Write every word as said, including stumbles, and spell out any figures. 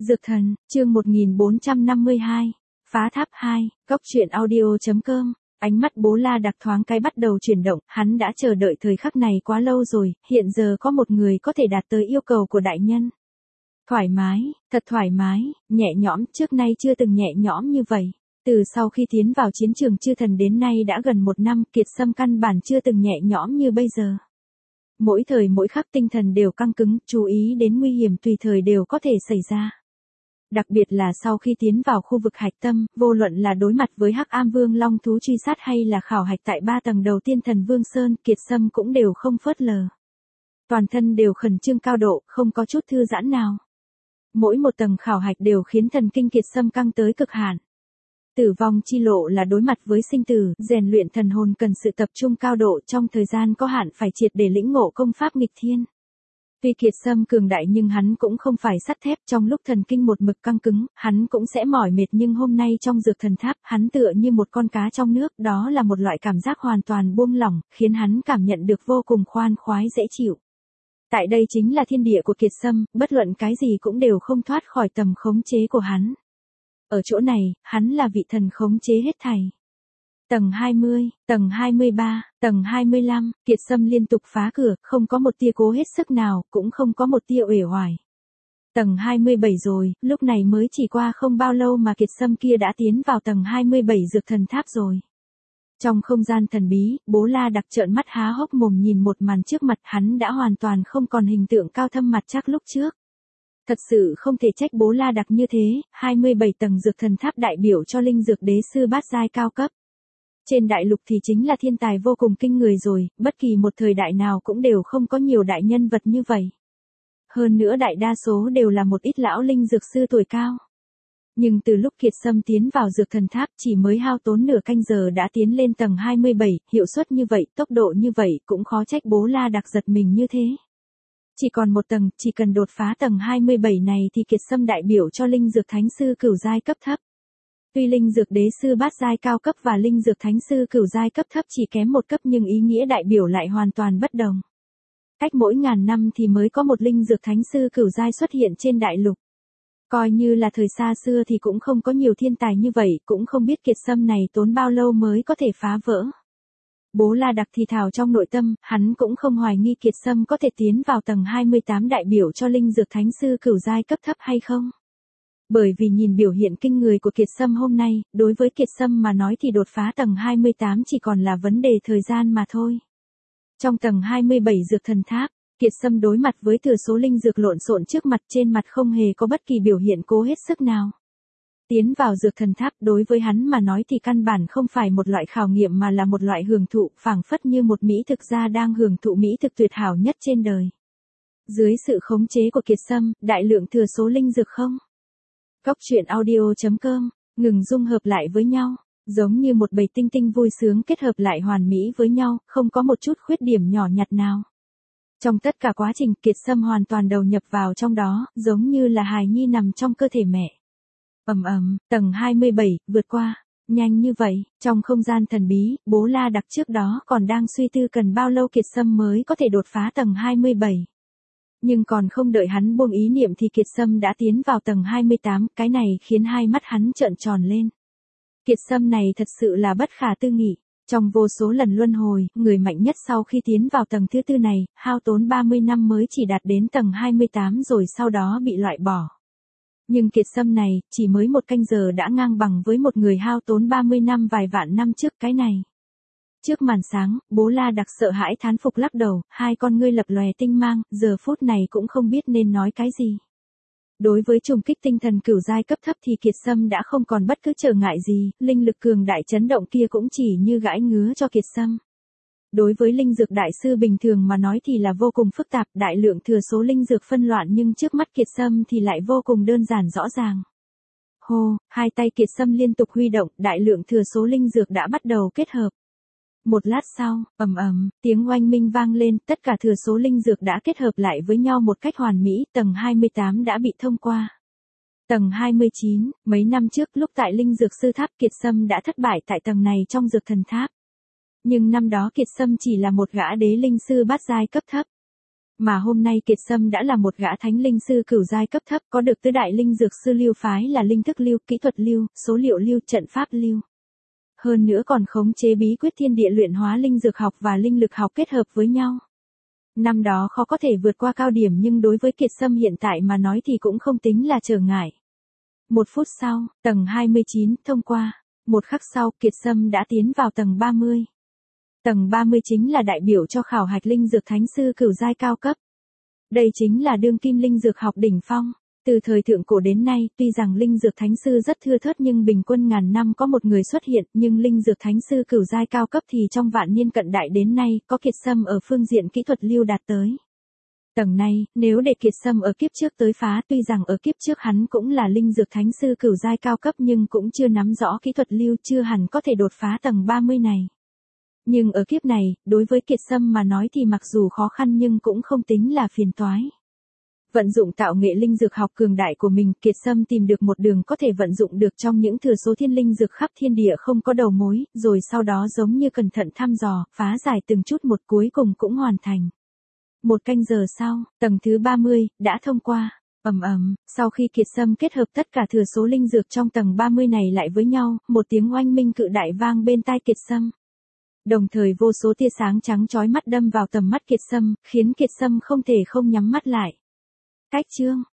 Dược thần, chương một nghìn bốn trăm năm mươi hai. Phá tháp hai, Cốc truyện audio.com. Ánh mắt Bố La Đặc thoáng cái bắt đầu chuyển động, hắn đã chờ đợi thời khắc này quá lâu rồi, hiện giờ có một người có thể đạt tới yêu cầu của đại nhân. Thoải mái, thật thoải mái, nhẹ nhõm, trước nay chưa từng nhẹ nhõm như vậy. Từ sau khi tiến vào chiến trường chư thần đến nay đã gần một năm, Kiệt Sâm căn bản chưa từng nhẹ nhõm như bây giờ. Mỗi thời mỗi khắc tinh thần đều căng cứng, chú ý đến nguy hiểm tùy thời đều có thể xảy ra. Đặc biệt là sau khi tiến vào khu vực hạch tâm, vô luận là đối mặt với Hắc Am Vương Long thú truy sát hay là khảo hạch tại ba tầng đầu Tiên Thần Vương Sơn, Kiệt Sâm cũng đều không phớt lờ. Toàn thân đều khẩn trương cao độ, không có chút thư giãn nào. Mỗi một tầng khảo hạch đều khiến thần kinh Kiệt Sâm căng tới cực hạn. Tử vong chi lộ là đối mặt với sinh tử, rèn luyện thần hồn cần sự tập trung cao độ, trong thời gian có hạn phải triệt để lĩnh ngộ công pháp nghịch thiên. Tuy Kiệt Sâm cường đại nhưng hắn cũng không phải sắt thép, trong lúc thần kinh một mực căng cứng, hắn cũng sẽ mỏi mệt, nhưng hôm nay trong dược thần tháp, hắn tựa như một con cá trong nước, đó là một loại cảm giác hoàn toàn buông lỏng, khiến hắn cảm nhận được vô cùng khoan khoái dễ chịu. Tại đây chính là thiên địa của Kiệt Sâm, bất luận cái gì cũng đều không thoát khỏi tầm khống chế của hắn. Ở chỗ này, hắn là vị thần khống chế hết thảy. Tầng hai mươi, tầng hai mươi ba, tầng hai mươi lăm, Kiệt Sâm liên tục phá cửa, không có một tia cố hết sức nào, cũng không có một tia uể oải. Tầng hai mươi bảy rồi, lúc này mới chỉ qua không bao lâu mà Kiệt Sâm kia đã tiến vào tầng hai mươi bảy dược thần tháp rồi. Trong không gian thần bí, Bố La Đặc trợn mắt há hốc mồm nhìn một màn trước mặt, hắn đã hoàn toàn không còn hình tượng cao thâm mặt chắc lúc trước. Thật sự không thể trách Bố La Đặc như thế, hai mươi bảy tầng dược thần tháp đại biểu cho linh dược đế sư bát giai cao cấp. Trên đại lục thì chính là thiên tài vô cùng kinh người rồi, bất kỳ một thời đại nào cũng đều không có nhiều đại nhân vật như vậy. Hơn nữa đại đa số đều là một ít lão linh dược sư tuổi cao. Nhưng từ lúc Kiệt Sâm tiến vào dược thần tháp chỉ mới hao tốn nửa canh giờ đã tiến lên tầng hai mươi bảy, hiệu suất như vậy, tốc độ như vậy cũng khó trách Bố La Đặc giật mình như thế. Chỉ còn một tầng, chỉ cần đột phá tầng hai mươi bảy này thì Kiệt Sâm đại biểu cho linh dược thánh sư cửu giai cấp thấp. Tuy linh dược đế sư bát giai cao cấp và linh dược thánh sư cửu giai cấp thấp chỉ kém một cấp nhưng ý nghĩa đại biểu lại hoàn toàn bất đồng. Cách mỗi ngàn năm thì mới có một linh dược thánh sư cửu giai xuất hiện trên đại lục. Coi như là thời xa xưa thì cũng không có nhiều thiên tài như vậy, cũng không biết Kiệt Sâm này tốn bao lâu mới có thể phá vỡ. Bố La Đặc thì thào trong nội tâm, hắn cũng không hoài nghi Kiệt Sâm có thể tiến vào tầng hai mươi tám đại biểu cho linh dược thánh sư cửu giai cấp thấp hay không. Bởi vì nhìn biểu hiện kinh người của Kiệt Sâm hôm nay, đối với Kiệt Sâm mà nói thì đột phá tầng hai mươi tám chỉ còn là vấn đề thời gian mà thôi. Trong tầng hai mươi bảy dược thần tháp, Kiệt Sâm đối mặt với thừa số linh dược lộn xộn trước mặt, trên mặt không hề có bất kỳ biểu hiện cố hết sức nào. Tiến vào dược thần tháp đối với hắn mà nói thì căn bản không phải một loại khảo nghiệm mà là một loại hưởng thụ, phảng phất như một mỹ thực gia đang hưởng thụ mỹ thực tuyệt hảo nhất trên đời. Dưới sự khống chế của Kiệt Sâm, đại lượng thừa số linh dược không. Cốc truyện audio.com, ngừng dung hợp lại với nhau, giống như một bầy tinh tinh vui sướng kết hợp lại hoàn mỹ với nhau, không có một chút khuyết điểm nhỏ nhặt nào. Trong tất cả quá trình, Kiệt Sâm hoàn toàn đầu nhập vào trong đó, giống như là hài nhi nằm trong cơ thể mẹ. Ầm ầm, tầng hai mươi bảy, vượt qua, nhanh như vậy, trong không gian thần bí, Bố La Đặc trước đó còn đang suy tư cần bao lâu Kiệt Sâm mới có thể đột phá tầng hai mươi bảy. Nhưng còn không đợi hắn buông ý niệm thì Kiệt Sâm đã tiến vào tầng hai mươi tám, cái này khiến hai mắt hắn trợn tròn lên. Kiệt Sâm này thật sự là bất khả tư nghị. Trong vô số lần luân hồi, người mạnh nhất sau khi tiến vào tầng thứ tư này, hao tốn ba mươi năm mới chỉ đạt đến tầng hai mươi tám rồi sau đó bị loại bỏ. Nhưng Kiệt Sâm này, chỉ mới một canh giờ đã ngang bằng với một người hao tốn ba mươi năm vài vạn năm trước cái này. Trước màn sáng, Bố La Đặc sợ hãi thán phục lắc đầu, hai con ngươi lập lòe tinh mang, giờ phút này cũng không biết nên nói cái gì. Đối với trùng kích tinh thần cửu giai cấp thấp thì Kiệt Sâm đã không còn bất cứ trở ngại gì, linh lực cường đại chấn động kia cũng chỉ như gãi ngứa cho Kiệt Sâm. Đối với linh dược đại sư bình thường mà nói thì là vô cùng phức tạp, đại lượng thừa số linh dược phân loạn nhưng trước mắt Kiệt Sâm thì lại vô cùng đơn giản rõ ràng. Hô, hai tay Kiệt Sâm liên tục huy động, đại lượng thừa số linh dược đã bắt đầu kết hợp. Một lát sau, ầm ầm, tiếng oanh minh vang lên, tất cả thừa số linh dược đã kết hợp lại với nhau một cách hoàn mỹ, tầng hai mươi tám đã bị thông qua. Tầng hai mươi chín, mấy năm trước lúc tại linh dược sư tháp Kiệt Sâm đã thất bại tại tầng này trong dược thần tháp. Nhưng năm đó Kiệt Sâm chỉ là một gã đế linh sư bát giai cấp thấp. Mà hôm nay Kiệt Sâm đã là một gã thánh linh sư cửu giai cấp thấp, có được tứ đại linh dược sư lưu phái là linh thức lưu, kỹ thuật lưu, số liệu lưu, trận pháp lưu. Hơn nữa còn khống chế bí quyết thiên địa luyện hóa linh dược học và linh lực học kết hợp với nhau. Năm đó khó có thể vượt qua cao điểm nhưng đối với Kiệt Sâm hiện tại mà nói thì cũng không tính là trở ngại. Một phút sau, tầng hai mươi chín thông qua. Một khắc sau, Kiệt Sâm đã tiến vào tầng ba mươi. Tầng ba mươi chính là đại biểu cho khảo hạch linh dược thánh sư cửu giai cao cấp. Đây chính là đương kim linh dược học đỉnh phong. Từ thời thượng cổ đến nay, tuy rằng linh dược thánh sư rất thưa thớt nhưng bình quân ngàn năm có một người xuất hiện, nhưng linh dược thánh sư cửu giai cao cấp thì trong vạn niên cận đại đến nay, có Kiệt Sâm ở phương diện kỹ thuật lưu đạt tới. Tầng này, nếu để Kiệt Sâm ở kiếp trước tới phá, tuy rằng ở kiếp trước hắn cũng là linh dược thánh sư cửu giai cao cấp nhưng cũng chưa nắm rõ kỹ thuật lưu, chưa hẳn có thể đột phá tầng ba mươi này. Nhưng ở kiếp này, đối với Kiệt Sâm mà nói thì mặc dù khó khăn nhưng cũng không tính là phiền toái. Vận dụng tạo nghệ linh dược học cường đại của mình, Kiệt Sâm tìm được một đường có thể vận dụng được trong những thừa số thiên linh dược khắp thiên địa không có đầu mối, rồi sau đó giống như cẩn thận thăm dò, phá giải từng chút một cuối cùng cũng hoàn thành. Một canh giờ sau, tầng thứ ba mươi, đã thông qua. Ầm ầm, sau khi Kiệt Sâm kết hợp tất cả thừa số linh dược trong tầng ba mươi này lại với nhau, một tiếng oanh minh cự đại vang bên tai Kiệt Sâm. Đồng thời vô số tia sáng trắng chói mắt đâm vào tầm mắt Kiệt Sâm, khiến Kiệt Sâm không thể không nhắm mắt lại. Cách chương